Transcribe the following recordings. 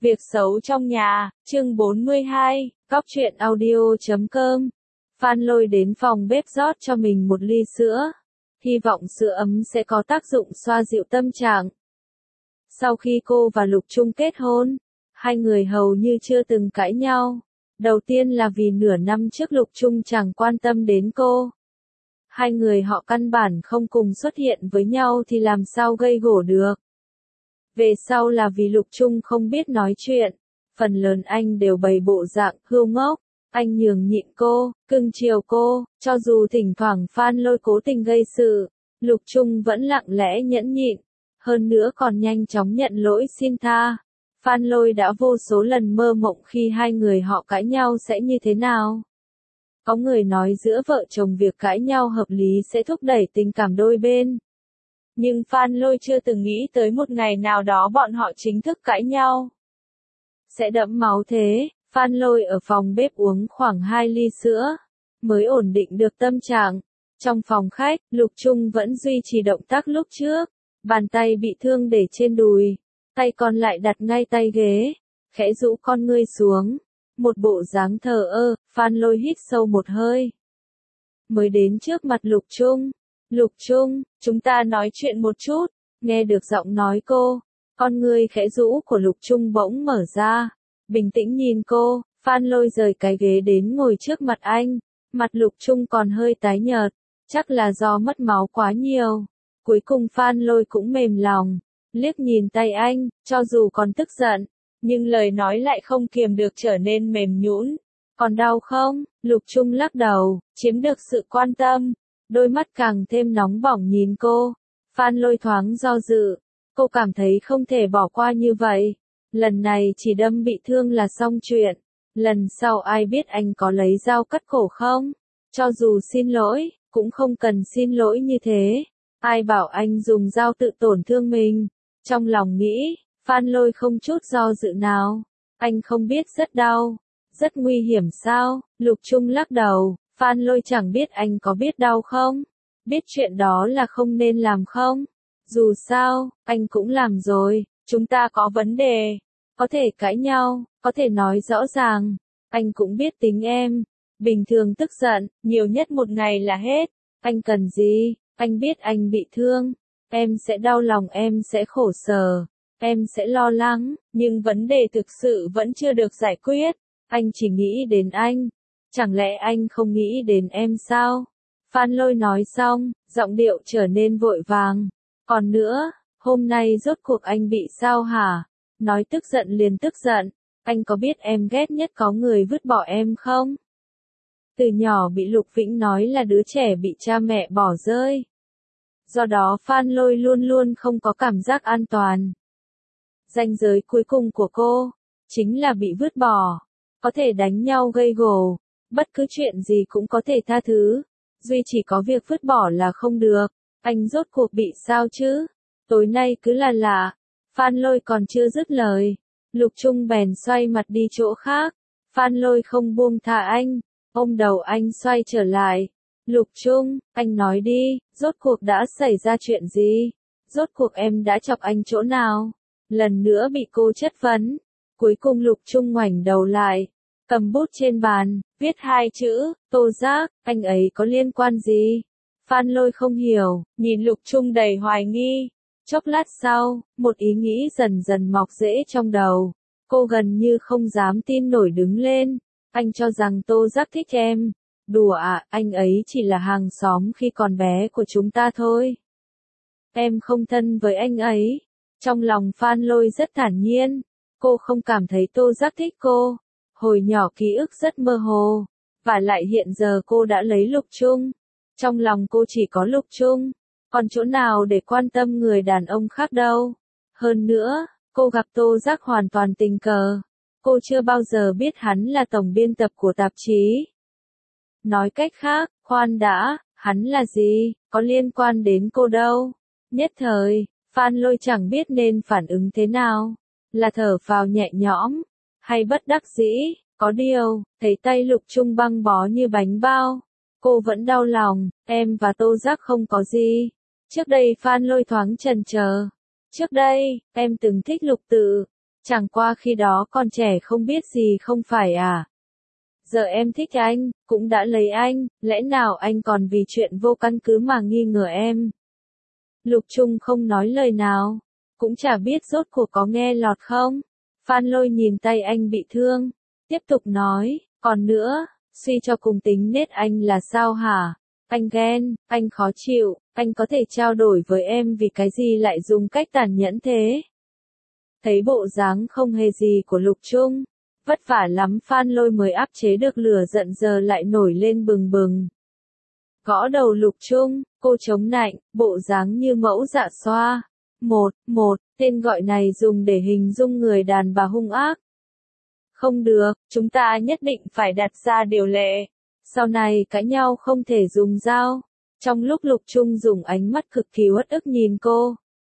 Việc xấu trong nhà, chương 42, Góc truyện audio.com. Phan Lôi đến phòng bếp rót cho mình một ly sữa. Hy vọng sữa ấm sẽ có tác dụng xoa dịu tâm trạng. Sau khi cô và Lục Trung kết hôn, hai người hầu như chưa từng cãi nhau. Đầu tiên là vì nửa năm trước Lục Trung chẳng quan tâm đến cô. Hai người họ căn bản không cùng xuất hiện với nhau thì làm sao gây gổ được. Về sau là vì Lục Trung không biết nói chuyện, phần lớn anh đều bày bộ dạng hươu ngốc, anh nhường nhịn cô, cưng chiều cô, cho dù thỉnh thoảng Phan Lôi cố tình gây sự, Lục Trung vẫn lặng lẽ nhẫn nhịn, hơn nữa còn nhanh chóng nhận lỗi xin tha. Phan Lôi đã vô số lần mơ mộng khi hai người họ cãi nhau sẽ như thế nào. Có người nói giữa vợ chồng việc cãi nhau hợp lý sẽ thúc đẩy tình cảm đôi bên. Nhưng Phan Lôi chưa từng nghĩ tới một ngày nào đó bọn họ chính thức cãi nhau. Sẽ đẫm máu thế, Phan Lôi ở phòng bếp uống khoảng 2 ly sữa, mới ổn định được tâm trạng. Trong phòng khách, Lục Trung vẫn duy trì động tác lúc trước, bàn tay bị thương để trên đùi, tay còn lại đặt ngay tay ghế, khẽ rũ con ngươi xuống, một bộ dáng thờ ơ. Phan Lôi hít sâu một hơi, mới đến trước mặt Lục Trung. Lục Trung, chúng ta nói chuyện một chút. Nghe được giọng nói cô, con ngươi khẽ rũ của Lục Trung bỗng mở ra, bình tĩnh nhìn cô. Phan Lôi rời cái ghế đến ngồi trước mặt anh, mặt Lục Trung còn hơi tái nhợt, chắc là do mất máu quá nhiều. Cuối cùng Phan Lôi cũng mềm lòng, liếc nhìn tay anh, cho dù còn tức giận, nhưng lời nói lại không kiềm được trở nên mềm nhũn. Còn đau không? Lục Trung lắc đầu, chiếm được sự quan tâm. Đôi mắt càng thêm nóng bỏng nhìn cô. Phan Lôi thoáng do dự. Cô cảm thấy không thể bỏ qua như vậy. Lần này chỉ đâm bị thương là xong chuyện. Lần sau ai biết anh có lấy dao cắt cổ không? Cho dù xin lỗi, cũng không cần xin lỗi như thế. Ai bảo anh dùng dao tự tổn thương mình? Trong lòng nghĩ, Phan Lôi không chút do dự nào. Anh không biết rất đau, rất nguy hiểm sao? Lục Trung lắc đầu. Phan Lôi chẳng biết anh có biết đau không? Biết chuyện đó là không nên làm không? Dù sao, anh cũng làm rồi, chúng ta có vấn đề. Có thể cãi nhau, có thể nói rõ ràng. Anh cũng biết tính em. Bình thường tức giận, nhiều nhất một ngày là hết. Anh cần gì? Anh biết anh bị thương. Em sẽ đau lòng, em sẽ khổ sở. Em sẽ lo lắng, nhưng vấn đề thực sự vẫn chưa được giải quyết. Anh chỉ nghĩ đến anh. Chẳng lẽ anh không nghĩ đến em sao? Phan Lôi nói xong, giọng điệu trở nên vội vàng. Còn nữa, hôm nay rốt cuộc anh bị sao hả? Nói tức giận liền tức giận. Anh có biết em ghét nhất có người vứt bỏ em không? Từ nhỏ bị Lục Vĩnh nói là đứa trẻ bị cha mẹ bỏ rơi. Do đó Phan Lôi luôn luôn không có cảm giác an toàn. Ranh giới cuối cùng của cô, chính là bị vứt bỏ. Có thể đánh nhau gây gổ. Bất cứ chuyện gì cũng có thể tha thứ. Duy chỉ có việc vứt bỏ là không được. Anh rốt cuộc bị sao chứ? Tối nay cứ là lạ. Phan Lôi còn chưa dứt lời. Lục Trung bèn xoay mặt đi chỗ khác. Phan Lôi không buông tha anh. Ôm đầu anh xoay trở lại. Lục Trung, anh nói đi, rốt cuộc đã xảy ra chuyện gì? Rốt cuộc em đã chọc anh chỗ nào? Lần nữa bị cô chất vấn. Cuối cùng Lục Trung ngoảnh đầu lại, cầm bút trên bàn, viết 2 chữ, Tô Giác. Anh ấy có liên quan gì? Phan Lôi không hiểu, nhìn Lục Trung đầy hoài nghi. Chốc lát sau, một ý nghĩ dần dần mọc rễ trong đầu. Cô gần như không dám tin nổi đứng lên. Anh cho rằng Tô Giác thích em. Đùa à, anh ấy chỉ là hàng xóm khi còn bé của chúng ta thôi. Em không thân với anh ấy. Trong lòng Phan Lôi rất thản nhiên. Cô không cảm thấy Tô Giác thích cô. Hồi nhỏ ký ức rất mơ hồ. Và lại hiện giờ cô đã lấy Lục Trung. Trong lòng cô chỉ có Lục Trung. Còn chỗ nào để quan tâm người đàn ông khác đâu. Hơn nữa, cô gặp Tô Giác hoàn toàn tình cờ. Cô chưa bao giờ biết hắn là tổng biên tập của tạp chí. Nói cách khác, khoan đã, hắn là gì, có liên quan đến cô đâu. Nhất thời, Phan Lôi chẳng biết nên phản ứng thế nào. Là thở phào nhẹ nhõm, hay bất đắc dĩ. Có điều, thấy tay Lục Trung băng bó như bánh bao. Cô vẫn đau lòng, em và Tô Giác không có gì. Trước đây Phan Lôi thoáng chần chờ. Trước đây, em từng thích Lục Tự. Chẳng qua khi đó còn trẻ không biết gì không phải à. Giờ em thích anh, cũng đã lấy anh, lẽ nào anh còn vì chuyện vô căn cứ mà nghi ngờ em? Lục Trung không nói lời nào, cũng chả biết rốt cuộc có nghe lọt không. Phan Lôi nhìn tay anh bị thương, tiếp tục nói, còn nữa, suy cho cùng tính nết anh là sao hả? Anh ghen, anh khó chịu, anh có thể trao đổi với em vì cái gì lại dùng cách tàn nhẫn thế? Thấy bộ dáng không hề gì của Lục Trung, vất vả lắm Phan Lôi mới áp chế được lửa giận giờ lại nổi lên bừng bừng. Gõ đầu Lục Trung, cô chống nạnh, bộ dáng như mẫu dạ xoa. Một, tên gọi này dùng để hình dung người đàn bà hung ác. Không được, chúng ta nhất định phải đặt ra điều lệ. Sau này cãi nhau không thể dùng dao. Trong lúc Lục Trung dùng ánh mắt cực kỳ uất ức nhìn cô,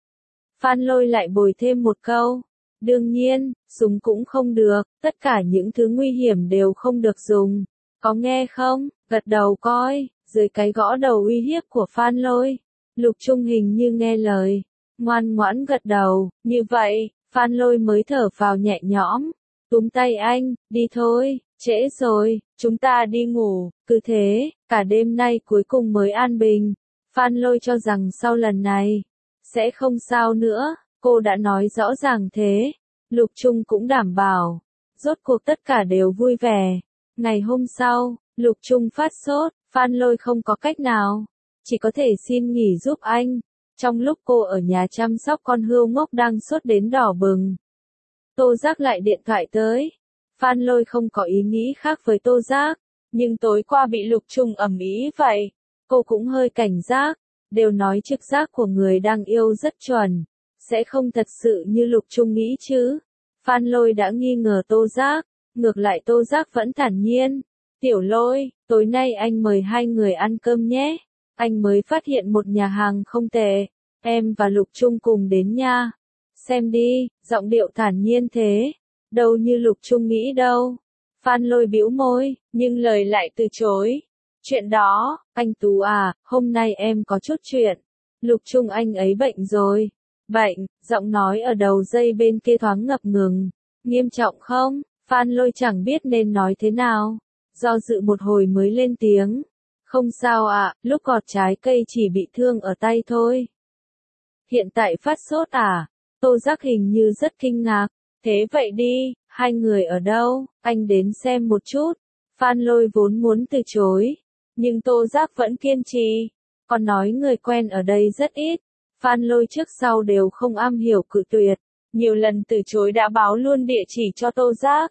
Phan Lôi lại bồi thêm một câu. Đương nhiên, súng cũng không được, tất cả những thứ nguy hiểm đều không được dùng. Có nghe không? Gật đầu coi, dưới cái gõ đầu uy hiếp của Phan Lôi. Lục Trung hình như nghe lời, ngoan ngoãn gật đầu, như vậy, Phan Lôi mới thở phào nhẹ nhõm. Túm tay anh, đi thôi, trễ rồi, chúng ta đi ngủ, cứ thế, cả đêm nay cuối cùng mới an bình. Phan Lôi cho rằng sau lần này, sẽ không sao nữa, cô đã nói rõ ràng thế. Lục Trung cũng đảm bảo, rốt cuộc tất cả đều vui vẻ. Ngày hôm sau, Lục Trung phát sốt, Phan Lôi không có cách nào, chỉ có thể xin nghỉ giúp anh. Trong lúc cô ở nhà chăm sóc con hươu ngốc đang sốt đến đỏ bừng, Tô Giác lại điện thoại tới. Phan Lôi không có ý nghĩ khác với Tô Giác, nhưng tối qua bị Lục Trung ầm ĩ vậy, cô cũng hơi cảnh giác. Đều nói trực giác của người đang yêu rất chuẩn, sẽ không thật sự như Lục Trung nghĩ chứ. Phan Lôi đã nghi ngờ Tô Giác, ngược lại Tô Giác vẫn thản nhiên. Tiểu Lôi, tối nay anh mời hai người ăn cơm nhé. Anh mới phát hiện một nhà hàng không tệ, em và Lục Trung cùng đến nha. Xem đi, giọng điệu thản nhiên thế, đâu như Lục Trung nghĩ đâu. Phan Lôi bĩu môi, nhưng lời lại từ chối. Chuyện đó, anh Tú à, hôm nay em có chút chuyện. Lục Trung anh ấy bệnh rồi. Bệnh, giọng nói ở đầu dây bên kia thoáng ngập ngừng. Nghiêm trọng không? Phan Lôi chẳng biết nên nói thế nào. Do dự một hồi mới lên tiếng. Không sao ạ, lúc gọt trái cây chỉ bị thương ở tay thôi. Hiện tại phát sốt à? Tô Giác hình như rất kinh ngạc. Thế vậy đi, hai người ở đâu? Anh đến xem một chút. Phan Lôi vốn muốn từ chối, nhưng Tô Giác vẫn kiên trì. Còn nói người quen ở đây rất ít. Phan Lôi trước sau đều không am hiểu cự tuyệt. Nhiều lần từ chối đã báo luôn địa chỉ cho Tô Giác.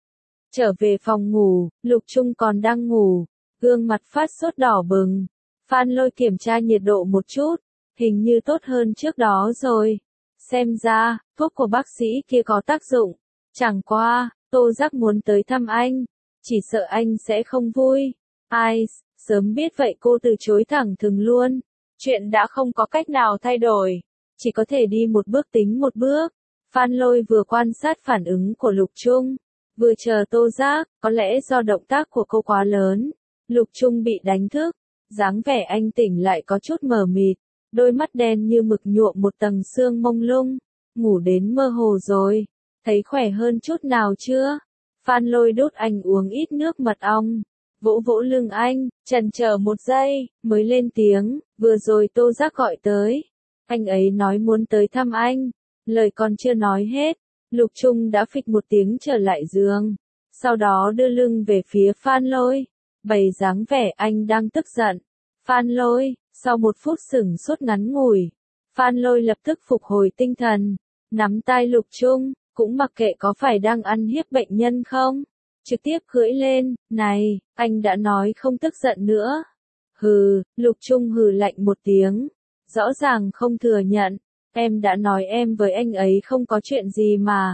Trở về phòng ngủ, Lục Trung còn đang ngủ, gương mặt phát sốt đỏ bừng. Phan Lôi kiểm tra nhiệt độ một chút, hình như tốt hơn trước đó rồi. Xem ra, thuốc của bác sĩ kia có tác dụng. Chẳng qua, Tô Giác muốn tới thăm anh, chỉ sợ anh sẽ không vui. Ai, sớm biết vậy cô từ chối thẳng thừng luôn. Chuyện đã không có cách nào thay đổi, chỉ có thể đi một bước tính một bước. Phan Lôi vừa quan sát phản ứng của Lục Trung, vừa chờ Tô Giác, có lẽ do động tác của cô quá lớn. Lục Trung bị đánh thức, dáng vẻ anh tỉnh lại có chút mờ mịt, đôi mắt đen như mực nhuộm một tầng sương mông lung. Ngủ đến mơ hồ rồi, thấy khỏe hơn chút nào chưa? Phan Lôi đút anh uống ít nước mật ong, vỗ vỗ lưng anh, chần chờ một giây, mới lên tiếng, vừa rồi Tô Giác gọi tới. Anh ấy nói muốn tới thăm anh. Lời còn chưa nói hết, Lục Trung đã phịch một tiếng trở lại giường, sau đó đưa lưng về phía Phan Lôi, bày dáng vẻ anh đang tức giận. Phan Lôi, sau một phút sửng sốt ngắn ngủi, Phan Lôi lập tức phục hồi tinh thần, nắm tay Lục Trung, cũng mặc kệ có phải đang ăn hiếp bệnh nhân không, trực tiếp cưỡi lên. Này, anh đã nói không tức giận nữa. Hừ, Lục Trung hừ lạnh một tiếng, rõ ràng không thừa nhận. Em đã nói em với anh ấy không có chuyện gì mà.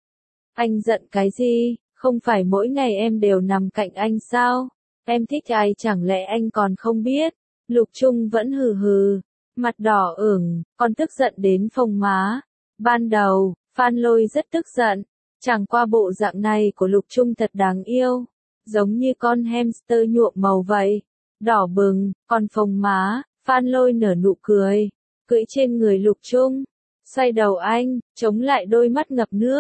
Anh giận cái gì? Không phải mỗi ngày em đều nằm cạnh anh sao? Em thích ai chẳng lẽ anh còn không biết? Lục Trung vẫn hừ hừ, mặt đỏ ửng, còn tức giận đến phồng má. Ban đầu, Phan Lôi rất tức giận, chẳng qua bộ dạng này của Lục Trung thật đáng yêu, giống như con hamster nhuộm màu vậy. Đỏ bừng, còn phồng má, Phan Lôi nở nụ cười, cưỡi trên người Lục Trung, xoay đầu anh, chống lại đôi mắt ngập nước.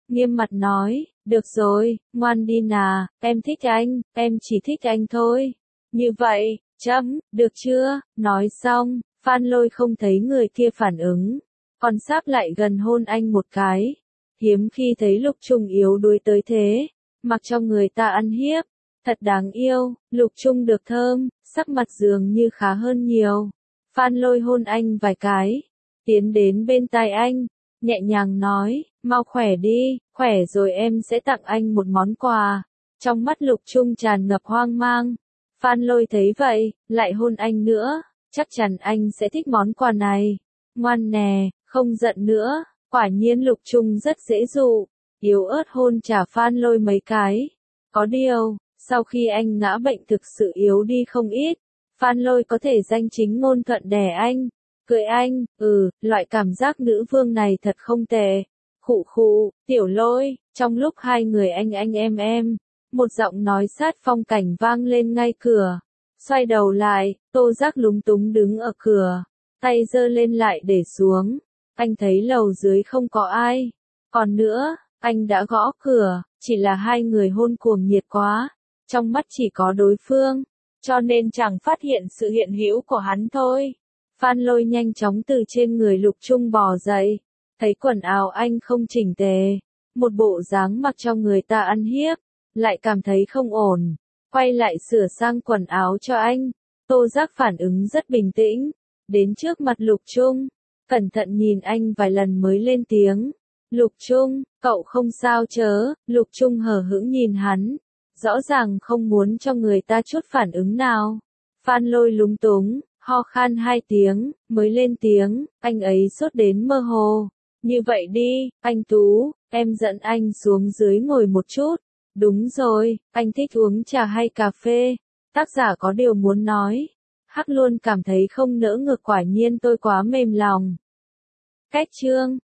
nghiêm mặt nói, được rồi, ngoan đi nà, em thích anh, em chỉ thích anh thôi. Như vậy, được chưa? Nói xong, Phan Lôi không thấy người kia phản ứng, còn sáp lại gần hôn anh một cái. Hiếm khi thấy Lục Trung yếu đuối tới thế, mặc cho người ta ăn hiếp, thật đáng yêu. Lục Trung được thơm, sắc mặt dường như khá hơn nhiều. Phan Lôi hôn anh vài cái, tiến đến bên tai anh, nhẹ nhàng nói, mau khỏe đi, khỏe rồi em sẽ tặng anh một món quà. Trong mắt Lục Trung tràn ngập hoang mang. Phan Lôi thấy vậy, lại hôn anh nữa, chắc chắn anh sẽ thích món quà này. Ngoan nè, không giận nữa. Quả nhiên Lục Trung rất dễ dụ, yếu ớt hôn trả Phan Lôi mấy cái. Có điều, sau khi anh ngã bệnh thực sự yếu đi không ít, Phan Lôi có thể danh chính ngôn thuận đè anh, cưới anh, loại cảm giác nữ vương này thật không tệ. Khụ khụ, Tiểu Lôi, trong lúc hai người anh em, một giọng nói sát phong cảnh vang lên ngay cửa. Xoay đầu lại, Tô Giác lúng túng đứng ở cửa, tay giơ lên lại để xuống. Anh thấy lầu dưới không có ai. Còn nữa, anh đã gõ cửa, chỉ là hai người hôn cuồng nhiệt quá. Trong mắt chỉ có đối phương, cho nên chẳng phát hiện sự hiện hữu của hắn thôi. Phan Lôi nhanh chóng từ trên người Lục Trung bò dậy, thấy quần áo anh không chỉnh tề, một bộ dáng mặc cho người ta ăn hiếp, lại cảm thấy không ổn, quay lại sửa sang quần áo cho anh. Tô Giác phản ứng rất bình tĩnh, đến trước mặt Lục Trung, cẩn thận nhìn anh vài lần mới lên tiếng. Lục Trung, cậu không sao chớ? Lục Trung hờ hững nhìn hắn, rõ ràng không muốn cho người ta chút phản ứng nào. Phan Lôi lúng túng, ho khan hai tiếng, mới lên tiếng, anh ấy sốt đến mơ hồ. Như vậy đi, anh Tú, em dẫn anh xuống dưới ngồi một chút. Đúng rồi, anh thích uống trà hay cà phê? Tác giả có điều muốn nói. Hắc luôn cảm thấy không nỡ ngược, quả nhiên tôi quá mềm lòng. Cách chương